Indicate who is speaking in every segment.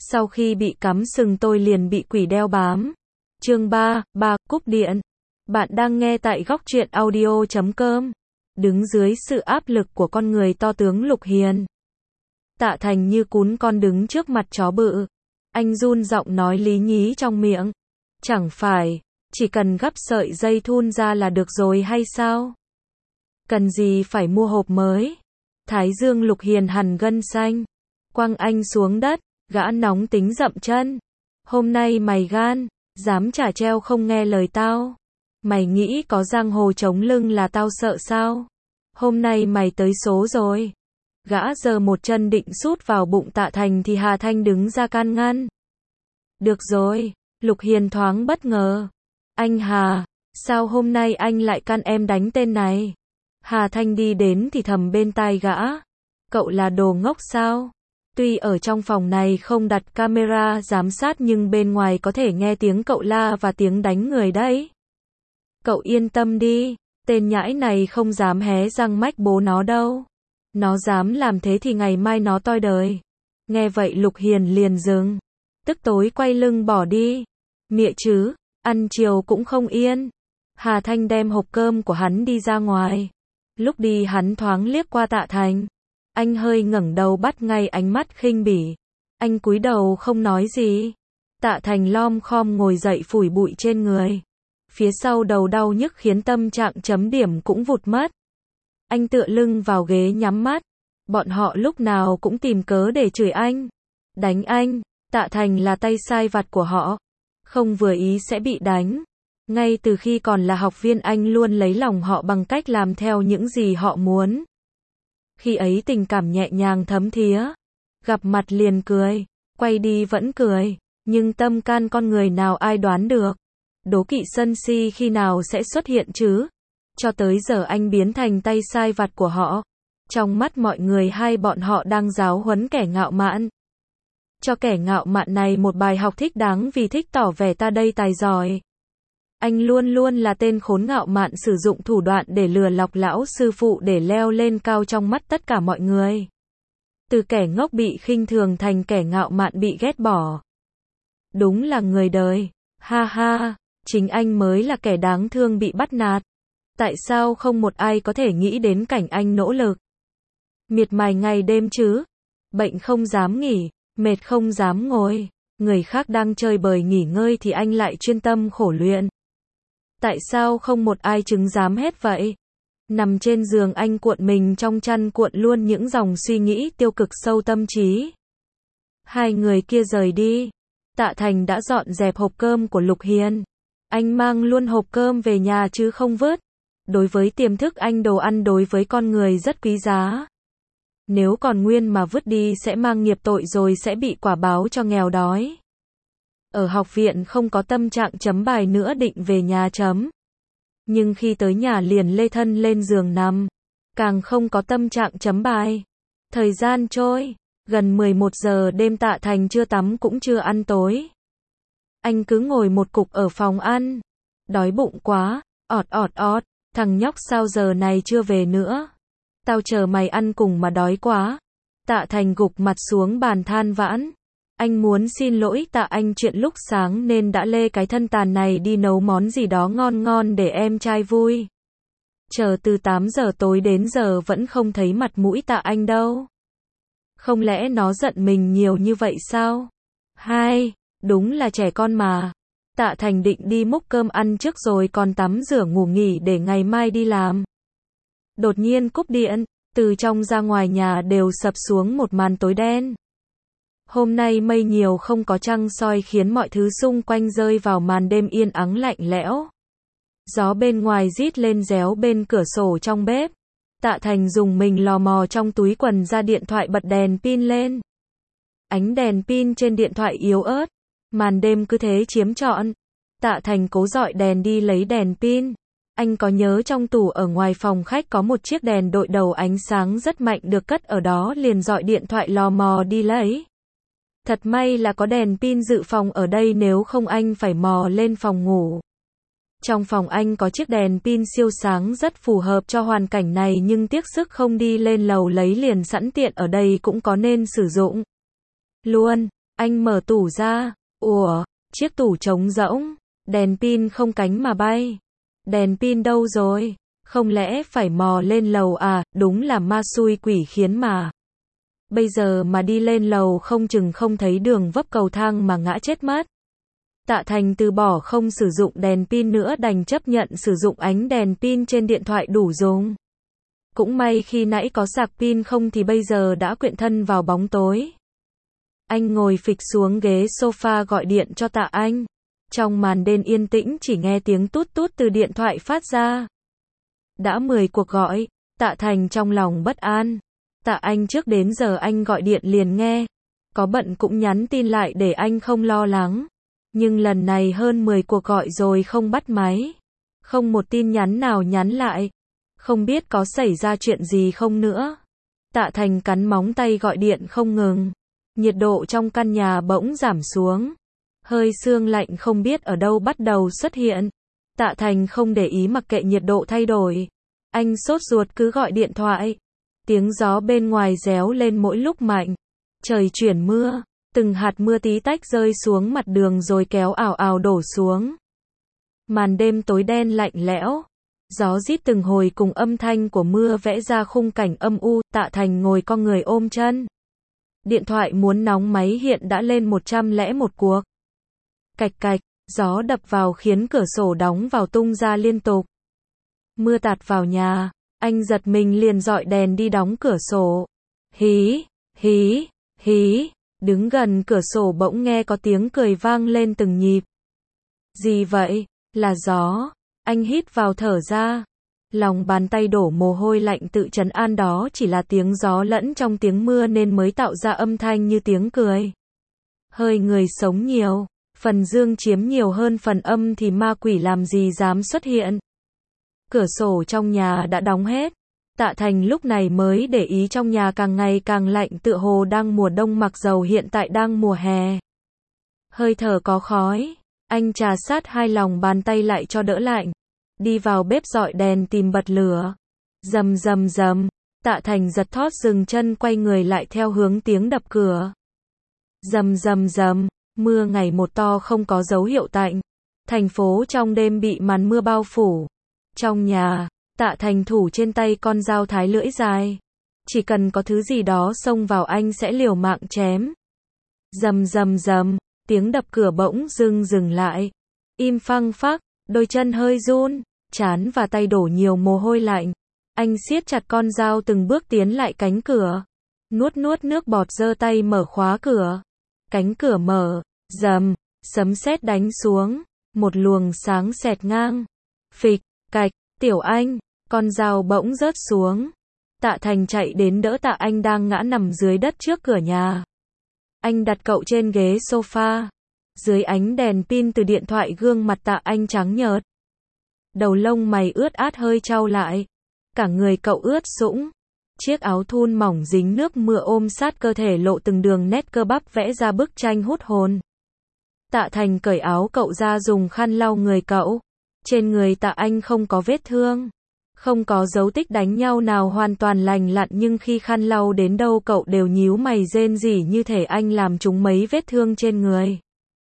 Speaker 1: Sau khi bị cắm sừng tôi liền bị quỷ đeo bám. Chương 3, cúp điện. Bạn đang nghe tại góc truyện audio.com. Đứng dưới sự áp lực của con người to tướng Lục Hiền, Tạ Thành như cún con đứng trước mặt chó bự. Anh run giọng nói lý nhí trong miệng. Chẳng phải, chỉ cần gắp sợi dây thun ra là được rồi hay sao? Cần gì phải mua hộp mới? Thái dương Lục Hiền hằn gân xanh. Quăng anh xuống đất, gã nóng tính dậm chân. Hôm nay mày gan, dám trả treo không nghe lời tao. Mày nghĩ có giang hồ chống lưng là tao sợ sao? Hôm nay mày tới số rồi. Gã giơ một chân định sút vào bụng Tạ Thành thì Hà Thanh đứng ra can ngăn. Được rồi, Lục Hiền thoáng bất ngờ. Anh Hà, sao hôm nay anh lại can em đánh tên này? Hà Thanh đi đến thì thầm bên tai gã. Cậu là đồ ngốc sao? Tuy ở trong phòng này không đặt camera giám sát nhưng bên ngoài có thể nghe tiếng cậu la và tiếng đánh người đấy. Cậu yên tâm đi, tên nhãi này không dám hé răng mách bố nó đâu. Nó dám làm thế thì ngày mai nó toi đời. Nghe vậy Lục Hiền liền dừng. Tức tối quay lưng bỏ đi. Mẹ chứ, ăn chiều cũng không yên. Hà Thanh đem hộp cơm của hắn đi ra ngoài. Lúc đi hắn thoáng liếc qua Tạ Thành. Anh hơi ngẩng đầu bắt ngay ánh mắt khinh bỉ. Anh cúi đầu không nói gì. Tạ Thành lom khom ngồi dậy phủi bụi trên người. Phía sau đầu đau nhức khiến tâm trạng chấm điểm cũng vụt mất. Anh tựa lưng vào ghế nhắm mắt. Bọn họ lúc nào cũng tìm cớ để chửi anh. Đánh anh. Tạ Thành là tay sai vặt của họ. Không vừa ý sẽ bị đánh. Ngay từ khi còn là học viên anh luôn lấy lòng họ bằng cách làm theo những gì họ muốn. Khi ấy tình cảm nhẹ nhàng thấm thía. Gặp mặt liền cười. Quay đi vẫn cười. Nhưng tâm can con người nào ai đoán được. Đố kỵ sân si khi nào sẽ xuất hiện chứ? Cho tới giờ anh biến thành tay sai vặt của họ. Trong mắt mọi người hai bọn họ đang giáo huấn kẻ ngạo mạn. Cho kẻ ngạo mạn này một bài học thích đáng vì thích tỏ vẻ ta đây tài giỏi. Anh luôn luôn là tên khốn ngạo mạn sử dụng thủ đoạn để lừa lọc lão sư phụ để leo lên cao trong mắt tất cả mọi người. Từ kẻ ngốc bị khinh thường thành kẻ ngạo mạn bị ghét bỏ. Đúng là người đời. Ha ha, chính anh mới là kẻ đáng thương bị bắt nạt. Tại sao không một ai có thể nghĩ đến cảnh anh nỗ lực? Miệt mài ngày đêm chứ? Bệnh không dám nghỉ, mệt không dám ngồi. Người khác đang chơi bời nghỉ ngơi thì anh lại chuyên tâm khổ luyện. Tại sao không một ai chứng giám hết vậy? Nằm trên giường anh cuộn mình trong chăn cuộn luôn những dòng suy nghĩ tiêu cực sâu tâm trí. Hai người kia rời đi. Tạ Thành đã dọn dẹp hộp cơm của Lục Hiền. Anh mang luôn hộp cơm về nhà chứ không vứt. Đối với tiềm thức anh đồ ăn đối với con người rất quý giá. Nếu còn nguyên mà vứt đi sẽ mang nghiệp tội rồi sẽ bị quả báo cho nghèo đói. Ở học viện không có tâm trạng chấm bài nữa định về nhà chấm. Nhưng khi tới nhà liền lê thân lên giường nằm. Càng không có tâm trạng chấm bài. Thời gian trôi. Gần 11 giờ đêm Tạ Thành chưa tắm cũng chưa ăn tối. Anh cứ ngồi một cục ở phòng ăn. Đói bụng quá. Ọt. Thằng nhóc sao giờ này chưa về nữa? Tao chờ mày ăn cùng mà đói quá. Tạ Thành gục mặt xuống bàn than vãn. Anh muốn xin lỗi Tạ Anh chuyện lúc sáng nên đã lê cái thân tàn này đi nấu món gì đó ngon ngon để em trai vui. Chờ từ 8 giờ tối đến giờ vẫn không thấy mặt mũi Tạ Anh đâu. Không lẽ nó giận mình nhiều như vậy sao? Đúng là trẻ con mà. Tạ Thành định đi múc cơm ăn trước rồi còn tắm rửa ngủ nghỉ để ngày mai đi làm. Đột nhiên cúp điện, từ trong ra ngoài nhà đều sập xuống một màn tối đen. Hôm nay mây nhiều không có trăng soi khiến mọi thứ xung quanh rơi vào màn đêm yên ắng lạnh lẽo. Gió bên ngoài rít lên réo bên cửa sổ trong bếp. Tạ Thành dùng mình lò mò trong túi quần ra điện thoại bật đèn pin lên. Ánh đèn pin trên điện thoại yếu ớt. Màn đêm cứ thế chiếm trọn. Tạ Thành cố dọi đèn đi lấy đèn pin. Anh có nhớ trong tủ ở ngoài phòng khách có một chiếc đèn đội đầu ánh sáng rất mạnh được cất ở đó liền dọi điện thoại lò mò đi lấy. Thật may là có đèn pin dự phòng ở đây nếu không anh phải mò lên phòng ngủ. Trong phòng anh có chiếc đèn pin siêu sáng rất phù hợp cho hoàn cảnh này nhưng tiếc sức không đi lên lầu lấy liền sẵn tiện ở đây cũng có nên sử dụng luôn. Anh mở tủ ra. Ủa, chiếc tủ trống rỗng. Đèn pin không cánh mà bay. Đèn pin đâu rồi? Không lẽ phải mò lên lầu à? Đúng là ma xui quỷ khiến mà. Bây giờ mà đi lên lầu không chừng không thấy đường vấp cầu thang mà ngã chết mất. Tạ Thành từ bỏ không sử dụng đèn pin nữa, đành chấp nhận sử dụng ánh đèn pin trên điện thoại đủ dùng. Cũng may khi nãy có sạc pin, không thì bây giờ đã quyện thân vào bóng tối. Anh ngồi phịch xuống ghế sofa gọi điện cho Tạ Anh. Trong màn đêm yên tĩnh chỉ nghe tiếng tút tút từ điện thoại phát ra. Đã 10 cuộc gọi, Tạ Thành trong lòng bất an. Tạ Anh trước đến giờ anh gọi điện liền nghe. Có bận cũng nhắn tin lại để anh không lo lắng. Nhưng lần này hơn 10 cuộc gọi rồi không bắt máy. Không một tin nhắn nào nhắn lại. Không biết có xảy ra chuyện gì không nữa. Tạ Thành cắn móng tay gọi điện không ngừng. Nhiệt độ trong căn nhà bỗng giảm xuống. Hơi sương lạnh không biết ở đâu bắt đầu xuất hiện. Tạ Thành không để ý mặc kệ nhiệt độ thay đổi. Anh sốt ruột cứ gọi điện thoại. Tiếng gió bên ngoài réo lên mỗi lúc mạnh. Trời chuyển mưa. Từng hạt mưa tí tách rơi xuống mặt đường rồi kéo ào ào đổ xuống. Màn đêm tối đen lạnh lẽo. Gió rít từng hồi cùng âm thanh của mưa vẽ ra khung cảnh âm u. Tạ Thành ngồi cong người ôm chân. Điện thoại muốn nóng máy hiện đã lên 101 cuộc. Cạch cạch, gió đập vào khiến cửa sổ đóng vào tung ra liên tục. Mưa tạt vào nhà, anh giật mình liền dọi đèn đi đóng cửa sổ. Hí, hí, hí, đứng gần cửa sổ bỗng nghe có tiếng cười vang lên từng nhịp. Gì vậy? Là gió. Anh hít vào thở ra. Lòng bàn tay đổ mồ hôi lạnh tự trấn an đó chỉ là tiếng gió lẫn trong tiếng mưa nên mới tạo ra âm thanh như tiếng cười. Hơi người sống nhiều, phần dương chiếm nhiều hơn phần âm thì ma quỷ làm gì dám xuất hiện. Cửa sổ trong nhà đã đóng hết. Tạ Thành lúc này mới để ý trong nhà càng ngày càng lạnh, tựa hồ đang mùa đông mặc dầu hiện tại đang mùa hè. Hơi thở có khói, anh trà sát hai lòng bàn tay lại cho đỡ lạnh. Đi vào bếp dọi đèn tìm bật lửa. Rầm rầm rầm, Tạ Thành giật thót dừng chân quay người lại theo hướng tiếng đập cửa. Rầm rầm rầm, mưa ngày một to không có dấu hiệu tạnh. Thành phố trong đêm bị màn mưa bao phủ. Trong nhà, Tạ Thành thủ trên tay con dao thái lưỡi dài. Chỉ cần có thứ gì đó xông vào anh sẽ liều mạng chém. Rầm rầm rầm, tiếng đập cửa bỗng dưng dừng lại. Im phăng phắc, đôi chân hơi run, trán và tay đổ nhiều mồ hôi lạnh. Anh siết chặt con dao từng bước tiến lại cánh cửa. Nuốt nuốt nước bọt giơ tay mở khóa cửa. Cánh cửa mở, rầm, sấm sét đánh xuống. Một luồng sáng xẹt ngang. Phịch, cạch, Tiểu Anh, con dao bỗng rớt xuống. Tạ Thành chạy đến đỡ Tạ Anh đang ngã nằm dưới đất trước cửa nhà. Anh đặt cậu trên ghế sofa. Dưới ánh đèn pin từ điện thoại gương mặt Tạ Anh trắng nhợt. Đầu lông mày ướt át hơi chau lại. Cả người cậu ướt sũng. Chiếc áo thun mỏng dính nước mưa ôm sát cơ thể lộ từng đường nét cơ bắp vẽ ra bức tranh hút hồn. Tạ Thành cởi áo cậu ra dùng khăn lau người cậu. Trên người Tạ Anh không có vết thương. Không có dấu tích đánh nhau nào, hoàn toàn lành lặn, nhưng khi khăn lau đến đâu cậu đều nhíu mày rên rỉ như thể anh làm trúng mấy vết thương trên người.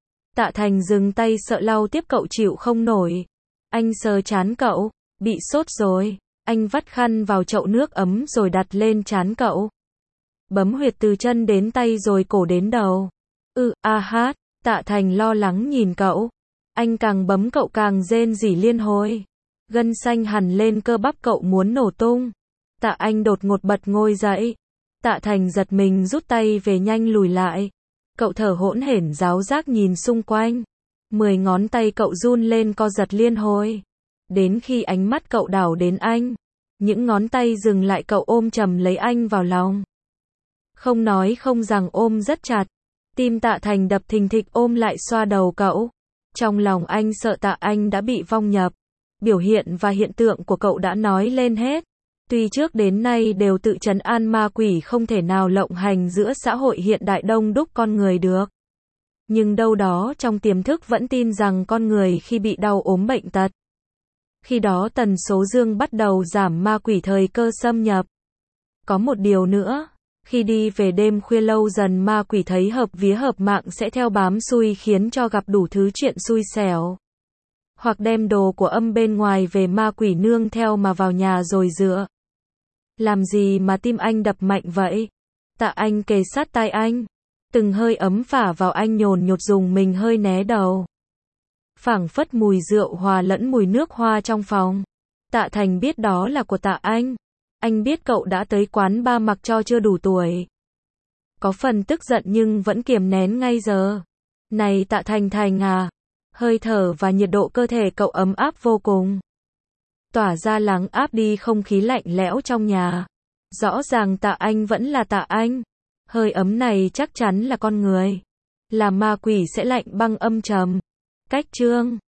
Speaker 1: Tạ Thành dừng tay sợ lau tiếp cậu chịu không nổi. Anh sờ trán cậu, bị sốt rồi. Anh vắt khăn vào chậu nước ấm rồi đặt lên trán cậu. Bấm huyệt từ chân đến tay rồi cổ đến đầu. Hát, Tạ Thành lo lắng nhìn cậu. Anh càng bấm cậu càng rên rỉ liên hồi. Gân xanh hằn lên cơ bắp cậu muốn nổ tung. Tạ Anh đột ngột bật ngồi dậy. Tạ Thành giật mình rút tay về nhanh lùi lại. Cậu thở hỗn hển ráo rác nhìn xung quanh. 10 ngón tay cậu run lên co giật liên hồi. Đến khi ánh mắt cậu đảo đến anh. Những ngón tay dừng lại, cậu ôm chầm lấy anh vào lòng. Không nói không rằng ôm rất chặt. Tim Tạ Thành đập thình thịch ôm lại xoa đầu cậu. Trong lòng anh sợ Tạ Anh đã bị vong nhập. Biểu hiện và hiện tượng của cậu đã nói lên hết. Tuy trước đến nay đều tự trấn an ma quỷ không thể nào lộng hành giữa xã hội hiện đại đông đúc con người được. Nhưng đâu đó trong tiềm thức vẫn tin rằng con người khi bị đau ốm bệnh tật. Khi đó tần số dương bắt đầu giảm, ma quỷ thời cơ xâm nhập. Có một điều nữa, Khi đi về đêm khuya lâu dần ma quỷ thấy hợp vía hợp mạng sẽ theo bám xui khiến cho gặp đủ thứ chuyện xui xẻo. Hoặc đem đồ của âm bên ngoài về ma quỷ nương theo mà vào nhà rồi dựa. Làm gì mà tim anh đập mạnh vậy? Tạ Anh kề sát tai anh. Từng hơi ấm phả vào anh nhồn nhột dùng mình hơi né đầu. Phảng phất mùi rượu hòa lẫn mùi nước hoa trong phòng. Tạ Thành biết đó là của Tạ Anh. Anh biết cậu đã tới quán ba mặc cho chưa đủ tuổi. Có phần tức giận nhưng vẫn kiềm nén ngay giờ. Này Tạ Thành à. Hơi thở và nhiệt độ cơ thể cậu ấm áp vô cùng. Tỏa ra lắng áp đi không khí lạnh lẽo trong nhà. Rõ ràng Tạ Anh vẫn là Tạ Anh. Hơi ấm này chắc chắn là con người. Là ma quỷ sẽ lạnh băng âm trầm. Cách chương